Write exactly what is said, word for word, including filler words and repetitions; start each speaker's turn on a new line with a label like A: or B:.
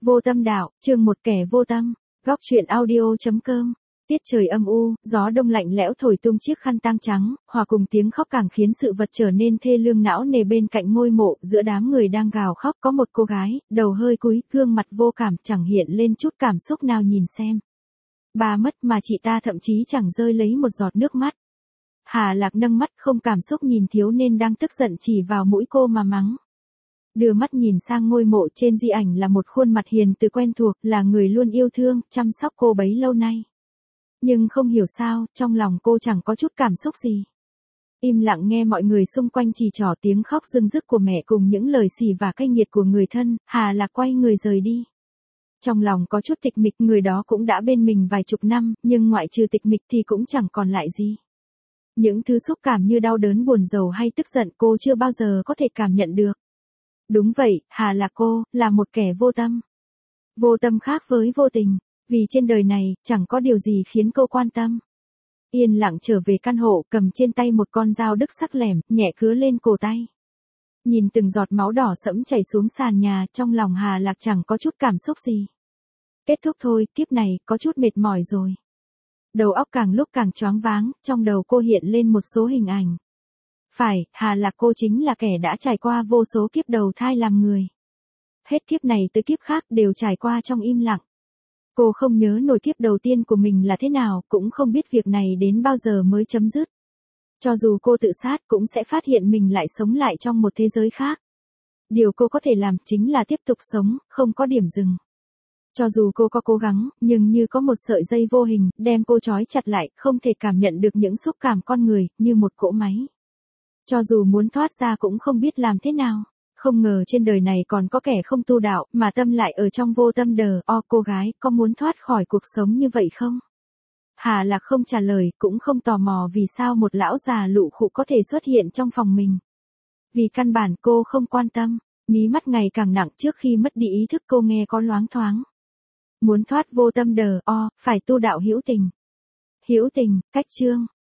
A: Vô tâm đạo, chương một kẻ vô tâm, góc truyện audio.com. Tiết trời âm u, gió đông lạnh lẽo thổi tung chiếc khăn tang trắng, hòa cùng tiếng khóc càng khiến sự vật trở nên thê lương não nề. Bên cạnh ngôi mộ, giữa đám người đang gào khóc có một cô gái, đầu hơi cúi, gương mặt vô cảm, chẳng hiện lên chút cảm xúc nào. Nhìn xem. Bà mất mà chị ta thậm chí chẳng rơi lấy một giọt nước mắt. Hà Lạc nâng mắt không cảm xúc nhìn thiếu niên đang tức giận chỉ vào mũi cô mà mắng. Đưa mắt nhìn sang ngôi mộ, trên di ảnh là một khuôn mặt hiền từ quen thuộc, là người luôn yêu thương, chăm sóc cô bấy lâu nay. Nhưng không hiểu sao, trong lòng cô chẳng có chút cảm xúc gì. Im lặng nghe mọi người xung quanh chỉ trỏ, tiếng khóc rưng rức của mẹ cùng những lời xỉ vả cay nghiệt của người thân, Hà Lạc quay người rời đi. Trong lòng có chút tịch mịch, người đó cũng đã bên mình vài chục năm, nhưng ngoại trừ tịch mịch thì cũng chẳng còn lại gì. Những thứ xúc cảm như đau đớn, buồn rầu hay tức giận cô chưa bao giờ có thể cảm nhận được. Đúng vậy, Hà Lạc cô, là một kẻ vô tâm. Vô tâm khác với vô tình, vì trên đời này, chẳng có điều gì khiến cô quan tâm. Yên lặng trở về căn hộ, cầm trên tay một con dao đức sắc lẻm, nhẹ cứa lên cổ tay. Nhìn từng giọt máu đỏ sẫm chảy xuống sàn nhà, trong lòng Hà Lạc chẳng có chút cảm xúc gì. Kết thúc thôi, kiếp này, có chút mệt mỏi rồi. Đầu óc càng lúc càng choáng váng, trong đầu cô hiện lên một số hình ảnh. Phải, Hà Lạc cô chính là kẻ đã trải qua vô số kiếp đầu thai làm người. Hết kiếp này tới kiếp khác đều trải qua trong im lặng. Cô không nhớ nổi kiếp đầu tiên của mình là thế nào, cũng không biết việc này đến bao giờ mới chấm dứt. Cho dù cô tự sát cũng sẽ phát hiện mình lại sống lại trong một thế giới khác. Điều cô có thể làm chính là tiếp tục sống, không có điểm dừng. Cho dù cô có cố gắng, nhưng như có một sợi dây vô hình, đem cô trói chặt lại, không thể cảm nhận được những xúc cảm con người, như một cỗ máy. Cho dù muốn thoát ra cũng không biết làm thế nào. Không ngờ trên đời này còn có kẻ không tu đạo, mà tâm lại ở trong vô tâm đờ. O cô gái, có muốn thoát khỏi cuộc sống như vậy không? Hà Lạc không trả lời, cũng không tò mò vì sao một lão già lụ khụ có thể xuất hiện trong phòng mình. Vì căn bản cô không quan tâm, mí mắt ngày càng nặng, trước khi mất đi ý thức cô nghe có loáng thoáng. Muốn thoát vô tâm đờ, o, phải tu đạo hữu tình. Hữu tình, cách chương.